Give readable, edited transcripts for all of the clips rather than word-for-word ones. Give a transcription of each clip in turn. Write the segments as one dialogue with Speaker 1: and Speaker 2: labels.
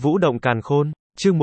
Speaker 1: Vũ động càn khôn, chương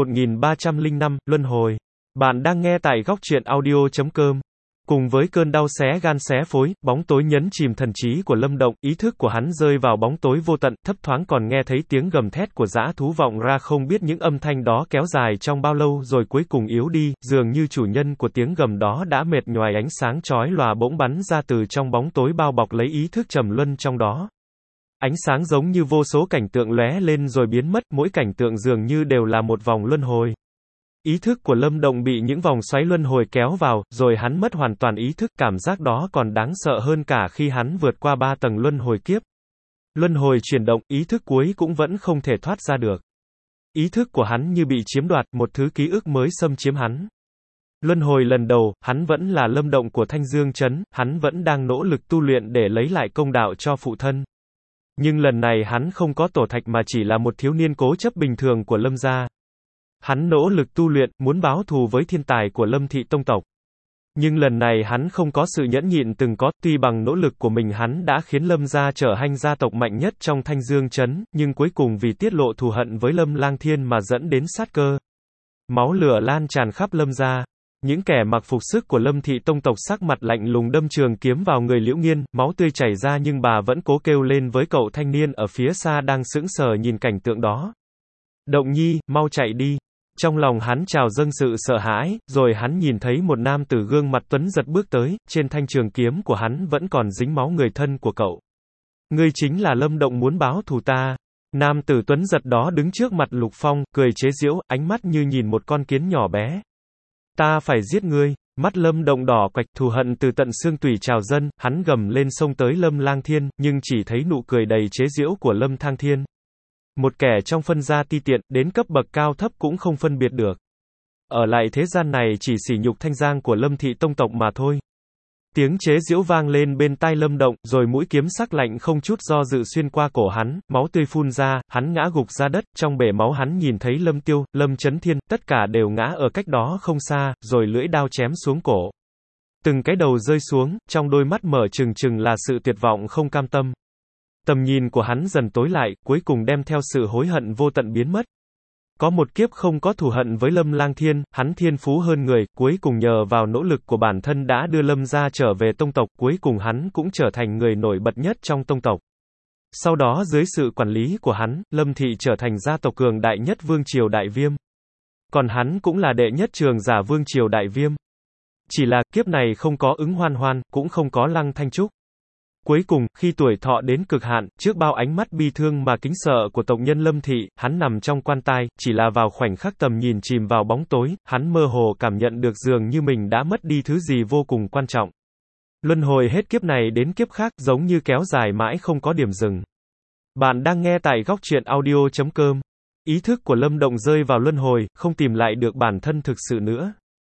Speaker 1: 1305, Luân hồi. Bạn đang nghe tại góc truyện audio.com. Cùng với cơn đau xé gan xé phối, bóng tối nhấn chìm thần trí của Lâm Động, ý thức của hắn rơi vào bóng tối vô tận, thấp thoáng còn nghe thấy tiếng gầm thét của dã thú vọng ra, không biết những âm thanh đó kéo dài trong bao lâu rồi cuối cùng yếu đi, dường như chủ nhân của tiếng gầm đó đã mệt nhoài, ánh sáng chói lòa bỗng bắn ra từ trong bóng tối bao bọc lấy ý thức trầm luân trong đó. Ánh sáng giống như vô số cảnh tượng lóe lên rồi biến mất, mỗi cảnh tượng dường như đều là một vòng luân hồi. Ý thức của Lâm Động bị những vòng xoáy luân hồi kéo vào, rồi hắn mất hoàn toàn ý thức, cảm giác đó còn đáng sợ hơn cả khi hắn vượt qua 3 tầng luân hồi kiếp. Luân hồi chuyển động, ý thức cuối cũng vẫn không thể thoát ra được. Ý thức của hắn như bị chiếm đoạt, một thứ ký ức mới xâm chiếm hắn. Luân hồi lần đầu, hắn vẫn là Lâm Động của Thanh Dương Trấn, hắn vẫn đang nỗ lực tu luyện để lấy lại công đạo cho phụ thân. Nhưng lần này hắn không có tổ thạch mà chỉ là một thiếu niên cố chấp bình thường của Lâm gia. Hắn nỗ lực tu luyện, muốn báo thù với thiên tài của Lâm thị tông tộc. Nhưng lần này hắn không có sự nhẫn nhịn từng có, tuy bằng nỗ lực của mình hắn đã khiến Lâm gia trở thành gia tộc mạnh nhất trong Thanh Dương Trấn, nhưng cuối cùng vì tiết lộ thù hận với Lâm Lang Thiên mà dẫn đến sát cơ. Máu lửa lan tràn khắp Lâm gia. Những kẻ mặc phục sức của Lâm thị tông tộc sắc mặt lạnh lùng đâm trường kiếm vào người Liễu Nghiên, máu tươi chảy ra nhưng bà vẫn cố kêu lên với cậu thanh niên ở phía xa đang sững sờ nhìn cảnh tượng đó. Động Nhi, mau chạy đi. Trong lòng hắn trào dâng sự sợ hãi, rồi hắn nhìn thấy một nam tử gương mặt tuấn giật bước tới, trên thanh trường kiếm của hắn vẫn còn dính máu người thân của cậu. Ngươi chính là Lâm Động muốn báo thù ta. Nam tử tuấn giật đó đứng trước mặt Lục Phong, cười chế giễu, ánh mắt như nhìn một con kiến nhỏ bé. Ta phải giết ngươi. Mắt Lâm Động đỏ quạch, thù hận từ tận xương tủy trào dâng, hắn gầm lên xông tới Lâm Lang Thiên, nhưng chỉ thấy nụ cười đầy chế giễu của Lâm Thang Thiên. Một kẻ trong phân gia ti tiện, đến cấp bậc cao thấp cũng không phân biệt được. Ở lại thế gian này chỉ sỉ nhục thanh danh của Lâm thị tông tộc mà thôi. Tiếng chế giễu vang lên bên tai Lâm Động, rồi mũi kiếm sắc lạnh không chút do dự xuyên qua cổ hắn, máu tươi phun ra, hắn ngã gục ra đất, trong bể máu hắn nhìn thấy Lâm Tiêu, Lâm Chấn Thiên, tất cả đều ngã ở cách đó không xa, rồi lưỡi đao chém xuống cổ. Từng cái đầu rơi xuống, trong đôi mắt mở trừng trừng là sự tuyệt vọng không cam tâm. Tầm nhìn của hắn dần tối lại, cuối cùng đem theo sự hối hận vô tận biến mất. Có một kiếp không có thù hận với Lâm Lang Thiên, hắn thiên phú hơn người, cuối cùng nhờ vào nỗ lực của bản thân đã đưa Lâm gia trở về tông tộc, cuối cùng hắn cũng trở thành người nổi bật nhất trong tông tộc. Sau đó dưới sự quản lý của hắn, Lâm thị trở thành gia tộc cường đại nhất Vương triều Đại Viêm. Còn hắn cũng là đệ nhất trường giả Vương triều Đại Viêm. Chỉ là, kiếp này không có Ứng Hoan Hoan, cũng không có Lăng Thanh Trúc. Cuối cùng, khi tuổi thọ đến cực hạn, trước bao ánh mắt bi thương mà kính sợ của tộc nhân Lâm thị, hắn nằm trong quan tài, chỉ là vào khoảnh khắc tầm nhìn chìm vào bóng tối, hắn mơ hồ cảm nhận được dường như mình đã mất đi thứ gì vô cùng quan trọng. Luân hồi hết kiếp này đến kiếp khác, giống như kéo dài mãi không có điểm dừng. Bạn đang nghe tại góc truyện audio.com. Ý thức của Lâm Động rơi vào luân hồi, không tìm lại được bản thân thực sự nữa.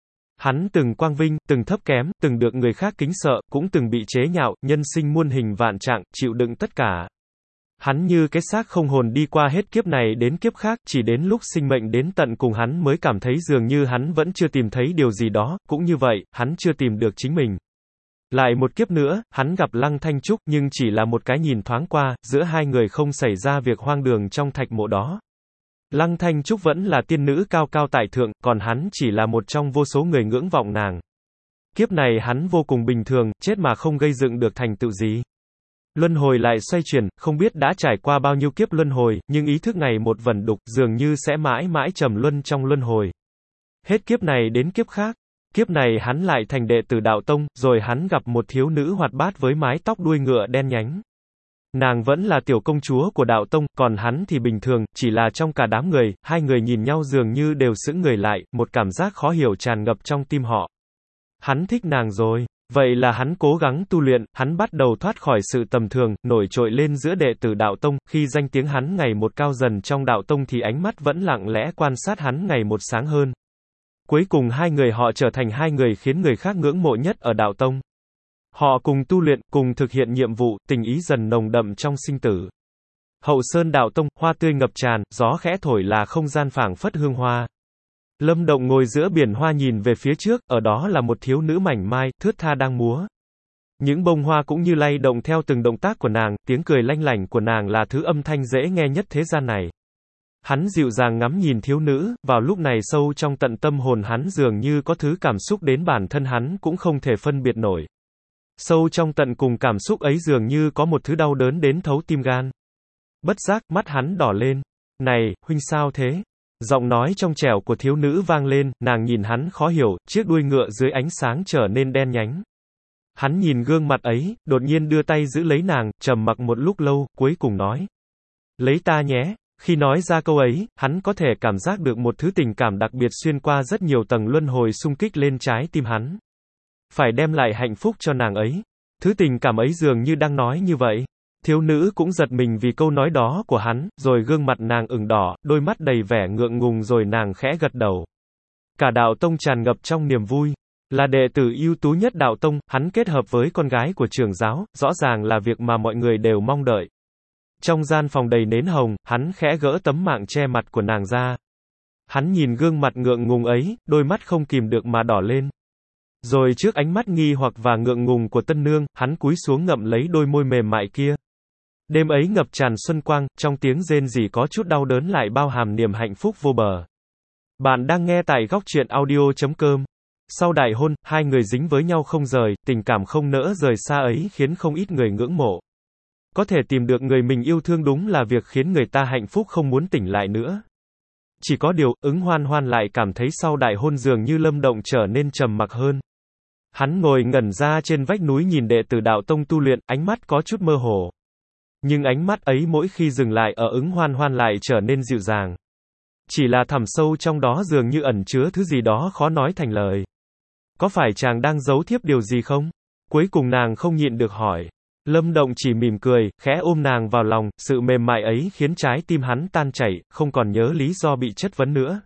Speaker 1: Hắn từng quang vinh, từng thấp kém, từng được người khác kính sợ, cũng từng bị chế nhạo, nhân sinh muôn hình vạn trạng, chịu đựng tất cả. Hắn như cái xác không hồn đi qua hết kiếp này đến kiếp khác, chỉ đến lúc sinh mệnh đến tận cùng hắn mới cảm thấy dường như hắn vẫn chưa tìm thấy điều gì đó, cũng như vậy, hắn chưa tìm được chính mình. Lại một kiếp nữa, hắn gặp Lăng Thanh Trúc, nhưng chỉ là một cái nhìn thoáng qua, giữa hai người không xảy ra việc hoang đường trong thạch mộ đó. Lăng Thanh Trúc vẫn là tiên nữ cao cao tại thượng, còn hắn chỉ là một trong vô số người ngưỡng vọng nàng. Kiếp này hắn vô cùng bình thường, chết mà không gây dựng được thành tựu gì. Luân hồi lại xoay chuyển, không biết đã trải qua bao nhiêu kiếp luân hồi, nhưng ý thức ngày một vẩn đục, dường như sẽ mãi mãi trầm luân trong luân hồi. Hết kiếp này đến kiếp khác. Kiếp này hắn lại thành đệ tử đạo tông, rồi hắn gặp một thiếu nữ hoạt bát với mái tóc đuôi ngựa đen nhánh. Nàng vẫn là tiểu công chúa của đạo tông, còn hắn thì bình thường, chỉ là trong cả đám người, hai người nhìn nhau dường như đều sững người lại, một cảm giác khó hiểu tràn ngập trong tim họ. Hắn thích nàng rồi. Vậy là hắn cố gắng tu luyện, hắn bắt đầu thoát khỏi sự tầm thường, nổi trội lên giữa đệ tử đạo tông, khi danh tiếng hắn ngày một cao dần trong đạo tông thì ánh mắt vẫn lặng lẽ quan sát hắn ngày một sáng hơn. Cuối cùng hai người họ trở thành hai người khiến người khác ngưỡng mộ nhất ở đạo tông. Họ cùng tu luyện, cùng thực hiện nhiệm vụ, tình ý dần nồng đậm trong sinh tử. Hậu Sơn đạo tông, hoa tươi ngập tràn, gió khẽ thổi là không gian phảng phất hương hoa. Lâm Động ngồi giữa biển hoa nhìn về phía trước, ở đó là một thiếu nữ mảnh mai, thướt tha đang múa. Những bông hoa cũng như lay động theo từng động tác của nàng, tiếng cười lanh lảnh của nàng là thứ âm thanh dễ nghe nhất thế gian này. Hắn dịu dàng ngắm nhìn thiếu nữ, vào lúc này sâu trong tận tâm hồn hắn dường như có thứ cảm xúc đến bản thân hắn cũng không thể phân biệt nổi. Sâu trong tận cùng cảm xúc ấy dường như có một thứ đau đớn đến thấu tim gan. Bất giác, mắt hắn đỏ lên. Này, huynh sao thế? Giọng nói trong trẻo của thiếu nữ vang lên, nàng nhìn hắn khó hiểu, chiếc đuôi ngựa dưới ánh sáng trở nên đen nhánh. Hắn nhìn gương mặt ấy, đột nhiên đưa tay giữ lấy nàng, trầm mặc một lúc lâu, cuối cùng nói. Lấy ta nhé. Khi nói ra câu ấy, hắn có thể cảm giác được một thứ tình cảm đặc biệt xuyên qua rất nhiều tầng luân hồi xung kích lên trái tim hắn. Phải đem lại hạnh phúc cho nàng ấy. Thứ tình cảm ấy dường như đang nói như vậy. Thiếu nữ cũng giật mình vì câu nói đó của hắn, rồi gương mặt nàng ửng đỏ, đôi mắt đầy vẻ ngượng ngùng rồi nàng khẽ gật đầu. Cả đạo tông tràn ngập trong niềm vui. Là đệ tử ưu tú nhất đạo tông, hắn kết hợp với con gái của trưởng giáo, rõ ràng là việc mà mọi người đều mong đợi. Trong gian phòng đầy nến hồng, hắn khẽ gỡ tấm mạng che mặt của nàng ra. Hắn nhìn gương mặt ngượng ngùng ấy, đôi mắt không kìm được mà đỏ lên. Rồi trước ánh mắt nghi hoặc và ngượng ngùng của tân nương, hắn cúi xuống ngậm lấy đôi môi mềm mại kia. Đêm ấy ngập tràn xuân quang, trong tiếng rên rỉ có chút đau đớn lại bao hàm niềm hạnh phúc vô bờ. Bạn đang nghe tại góc truyện audio.com. Sau đại hôn, hai người dính với nhau không rời, tình cảm không nỡ rời xa ấy khiến không ít người ngưỡng mộ. Có thể tìm được người mình yêu thương đúng là việc khiến người ta hạnh phúc không muốn tỉnh lại nữa. Chỉ có điều, Ứng Hoan Hoan lại cảm thấy sau đại hôn dường như Lâm Động trở nên trầm mặc hơn. Hắn ngồi ngẩn ra trên vách núi nhìn đệ tử đạo tông tu luyện, ánh mắt có chút mơ hồ. Nhưng ánh mắt ấy mỗi khi dừng lại ở Ứng Hoan Hoan lại trở nên dịu dàng. Chỉ là thẳm sâu trong đó dường như ẩn chứa thứ gì đó khó nói thành lời. Có phải chàng đang giấu thiếp điều gì không? Cuối cùng nàng không nhịn được hỏi. Lâm Động chỉ mỉm cười, khẽ ôm nàng vào lòng, sự mềm mại ấy khiến trái tim hắn tan chảy, không còn nhớ lý do bị chất vấn nữa.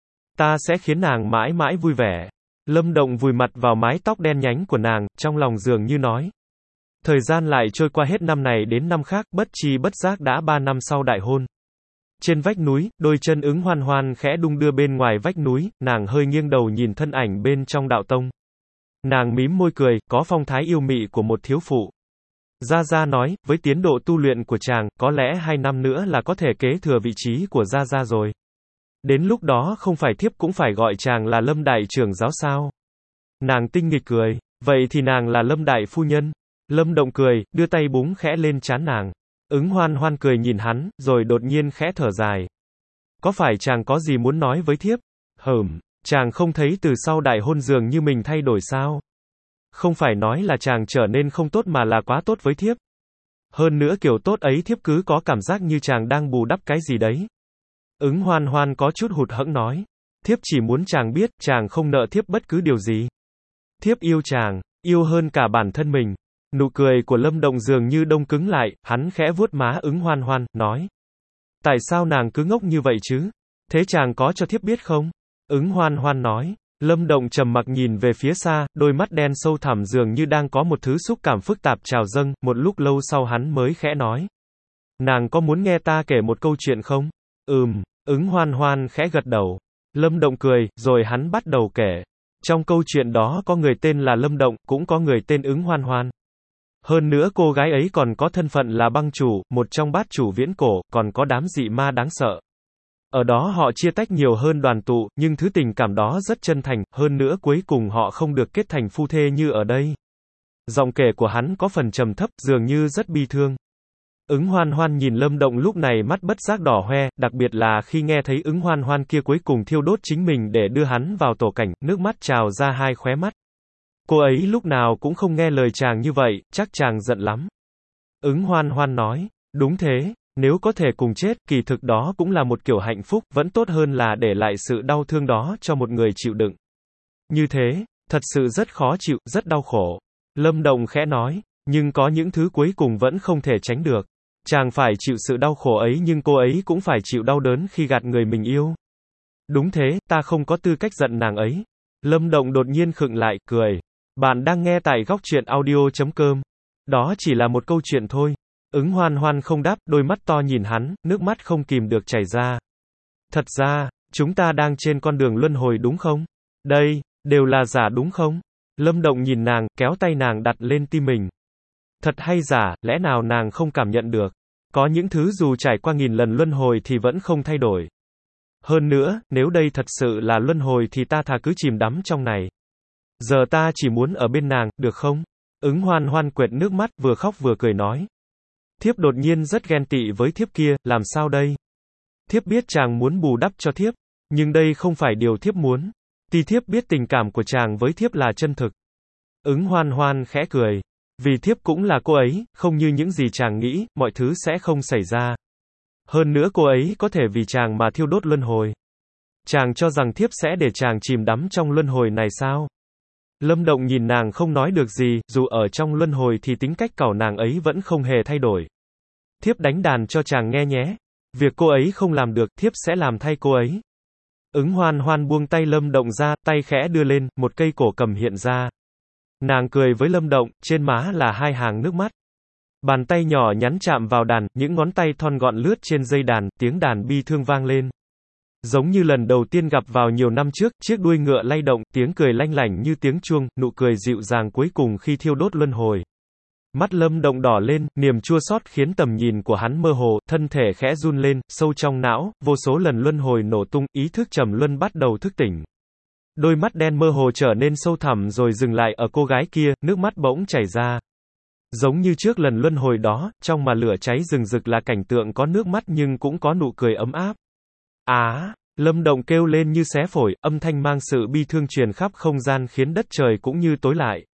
Speaker 1: Ta sẽ khiến nàng mãi mãi vui vẻ. Lâm Động vùi mặt vào mái tóc đen nhánh của nàng, trong lòng dường như nói. Thời gian lại trôi qua hết năm này đến năm khác, bất chi bất giác đã 3 năm sau đại hôn. Trên vách núi, đôi chân Ứng Hoan Hoan khẽ đung đưa bên ngoài vách núi, nàng hơi nghiêng đầu nhìn thân ảnh bên trong đạo tông. Nàng mím môi cười, có phong thái yêu mị của một thiếu phụ. Gia Gia nói, với tiến độ tu luyện của chàng, có lẽ 2 năm nữa là có thể kế thừa vị trí của Gia Gia rồi. Đến lúc đó không phải thiếp cũng phải gọi chàng là Lâm Đại trưởng giáo sao? Nàng tinh nghịch cười, vậy thì nàng là Lâm Đại phu nhân. Lâm Động cười, đưa tay búng khẽ lên trán nàng. Ứng Hoan Hoan cười nhìn hắn, rồi đột nhiên khẽ thở dài. Có phải chàng có gì muốn nói với thiếp? Chàng không thấy từ sau đại hôn dường như mình thay đổi sao? Không phải nói là chàng trở nên không tốt mà là quá tốt với thiếp. Hơn nữa kiểu tốt ấy thiếp cứ có cảm giác như chàng đang bù đắp cái gì đấy. Ứng Hoan Hoan có chút hụt hẫng nói. Thiếp chỉ muốn chàng biết, chàng không nợ thiếp bất cứ điều gì. Thiếp yêu chàng, yêu hơn cả bản thân mình. Nụ cười của Lâm Động dường như đông cứng lại, hắn khẽ vuốt má Ứng Hoan Hoan, nói. Tại sao nàng cứ ngốc như vậy chứ? Thế chàng có cho thiếp biết không? Ứng Hoan Hoan nói. Lâm Động trầm mặc nhìn về phía xa, đôi mắt đen sâu thẳm dường như đang có một thứ xúc cảm phức tạp trào dâng, một lúc lâu sau hắn mới khẽ nói. Nàng có muốn nghe ta kể một câu chuyện không? Ứng Hoan Hoan khẽ gật đầu. Lâm Động cười, rồi hắn bắt đầu kể. Trong câu chuyện đó có người tên là Lâm Động, cũng có người tên Ứng Hoan Hoan. Hơn nữa cô gái ấy còn có thân phận là băng chủ, một trong bát chủ viễn cổ, còn có đám dị ma đáng sợ. Ở đó họ chia tách nhiều hơn đoàn tụ, nhưng thứ tình cảm đó rất chân thành, hơn nữa cuối cùng họ không được kết thành phu thê như ở đây. Giọng kể của hắn có phần trầm thấp, dường như rất bi thương. Ứng Hoan Hoan nhìn Lâm Động lúc này mắt bất giác đỏ hoe, đặc biệt là khi nghe thấy Ứng Hoan Hoan kia cuối cùng thiêu đốt chính mình để đưa hắn vào tổ cảnh, nước mắt trào ra hai khóe mắt. Cô ấy lúc nào cũng không nghe lời chàng như vậy, chắc chàng giận lắm. Ứng Hoan Hoan nói, đúng thế, nếu có thể cùng chết, kỳ thực đó cũng là một kiểu hạnh phúc, vẫn tốt hơn là để lại sự đau thương đó cho một người chịu đựng. Như thế, thật sự rất khó chịu, rất đau khổ. Lâm Động khẽ nói, nhưng có những thứ cuối cùng vẫn không thể tránh được. Chàng phải chịu sự đau khổ ấy nhưng cô ấy cũng phải chịu đau đớn khi gạt người mình yêu. Đúng thế, ta không có tư cách giận nàng ấy. Lâm Động đột nhiên khựng lại, cười. Bạn đang nghe tại góc truyện audio.com. Đó chỉ là một câu chuyện thôi. Ứng Hoan Hoan không đáp, đôi mắt to nhìn hắn, nước mắt không kìm được chảy ra. Thật ra, chúng ta đang trên con đường luân hồi đúng không? Đây, đều là giả đúng không? Lâm Động nhìn nàng, kéo tay nàng đặt lên tim mình. Thật hay giả, lẽ nào nàng không cảm nhận được? Có những thứ dù trải qua nghìn lần luân hồi thì vẫn không thay đổi. Hơn nữa, nếu đây thật sự là luân hồi thì ta thà cứ chìm đắm trong này. Giờ ta chỉ muốn ở bên nàng, được không? Ứng Hoan Hoan quệt nước mắt, vừa khóc vừa cười nói. Thiếp đột nhiên rất ghen tị với thiếp kia, làm sao đây? Thiếp biết chàng muốn bù đắp cho thiếp, nhưng đây không phải điều thiếp muốn. Tuy thiếp biết tình cảm của chàng với thiếp là chân thực. Ứng Hoan Hoan khẽ cười. Vì thiếp cũng là cô ấy, không như những gì chàng nghĩ, mọi thứ sẽ không xảy ra. Hơn nữa cô ấy có thể vì chàng mà thiêu đốt luân hồi. Chàng cho rằng thiếp sẽ để chàng chìm đắm trong luân hồi này sao? Lâm Động nhìn nàng không nói được gì, dù ở trong luân hồi thì tính cách cẩu nàng ấy vẫn không hề thay đổi. Thiếp đánh đàn cho chàng nghe nhé. Việc cô ấy không làm được, thiếp sẽ làm thay cô ấy. Ứng Hoan Hoan buông tay Lâm Động ra, tay khẽ đưa lên, một cây cổ cầm hiện ra. Nàng cười với Lâm Động, trên má là 2 hàng nước mắt. Bàn tay nhỏ nhắn chạm vào đàn, những ngón tay thon gọn lướt trên dây đàn, tiếng đàn bi thương vang lên. Giống như lần đầu tiên gặp vào nhiều năm trước, chiếc đuôi ngựa lay động, tiếng cười lanh lảnh như tiếng chuông, nụ cười dịu dàng cuối cùng khi thiêu đốt luân hồi. Mắt Lâm Động đỏ lên, niềm chua xót khiến tầm nhìn của hắn mơ hồ, thân thể khẽ run lên, sâu trong não, vô số lần luân hồi nổ tung, ý thức trầm luân bắt đầu thức tỉnh. Đôi mắt đen mơ hồ trở nên sâu thẳm rồi dừng lại ở cô gái kia, nước mắt bỗng chảy ra. Giống như trước lần luân hồi đó, trong mà lửa cháy rừng rực là cảnh tượng có nước mắt nhưng cũng có nụ cười ấm áp. Lâm Động kêu lên như xé phổi, âm thanh mang sự bi thương truyền khắp không gian khiến đất trời cũng như tối lại.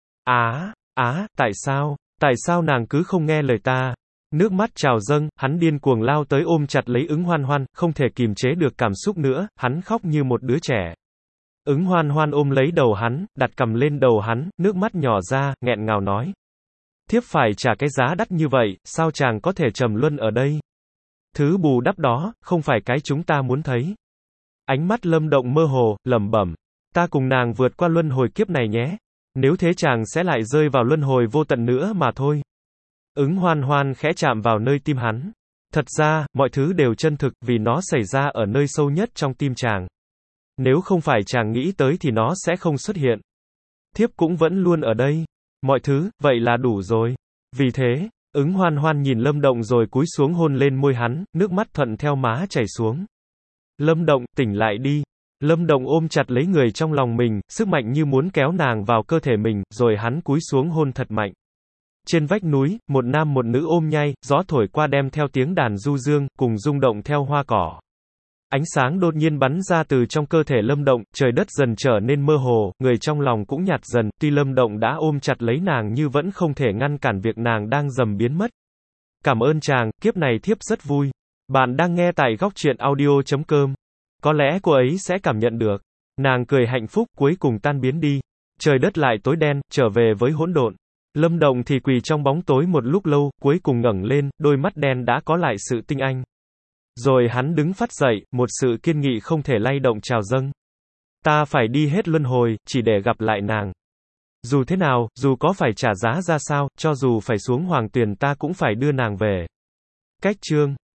Speaker 1: Tại sao nàng cứ không nghe lời ta? Nước mắt trào dâng, hắn điên cuồng lao tới ôm chặt lấy Ứng Hoan Hoan, không thể kìm chế được cảm xúc nữa, hắn khóc như một đứa trẻ. Ứng Hoan Hoan ôm lấy đầu hắn, đặt cằm lên đầu hắn, nước mắt nhỏ ra, nghẹn ngào nói. Thiếp phải trả cái giá đắt như vậy, sao chàng có thể trầm luân ở đây? Thứ bù đắp đó, không phải cái chúng ta muốn thấy. Ánh mắt Lâm Động mơ hồ, lẩm bẩm. Ta cùng nàng vượt qua luân hồi kiếp này nhé. Nếu thế chàng sẽ lại rơi vào luân hồi vô tận nữa mà thôi. Ứng Hoan Hoan khẽ chạm vào nơi tim hắn. Thật ra, mọi thứ đều chân thực vì nó xảy ra ở nơi sâu nhất trong tim chàng. Nếu không phải chàng nghĩ tới thì nó sẽ không xuất hiện. Thiếp cũng vẫn luôn ở đây. Mọi thứ, vậy là đủ rồi. Vì thế, Ứng Hoan Hoan nhìn Lâm Động rồi cúi xuống hôn lên môi hắn, nước mắt thuận theo má chảy xuống. Lâm Động, tỉnh lại đi. Lâm Động ôm chặt lấy người trong lòng mình, sức mạnh như muốn kéo nàng vào cơ thể mình, rồi hắn cúi xuống hôn thật mạnh. Trên vách núi, một nam một nữ ôm nhay, gió thổi qua đem theo tiếng đàn du dương, cùng rung động theo hoa cỏ. Ánh sáng đột nhiên bắn ra từ trong cơ thể Lâm Động, trời đất dần trở nên mơ hồ, người trong lòng cũng nhạt dần, tuy Lâm Động đã ôm chặt lấy nàng nhưng vẫn không thể ngăn cản việc nàng đang dần biến mất. Cảm ơn chàng, kiếp này thiếp rất vui. Bạn đang nghe tại góc truyện audio.com. Có lẽ cô ấy sẽ cảm nhận được. Nàng cười hạnh phúc, cuối cùng tan biến đi. Trời đất lại tối đen, trở về với hỗn độn. Lâm Động thì quỳ trong bóng tối một lúc lâu, cuối cùng ngẩng lên, đôi mắt đen đã có lại sự tinh anh. Rồi hắn đứng phắt dậy, một sự kiên nghị không thể lay động trào dâng. Ta phải đi hết luân hồi, chỉ để gặp lại nàng. Dù thế nào, dù có phải trả giá ra sao, cho dù phải xuống hoàng tuyền ta cũng phải đưa nàng về. Cách chương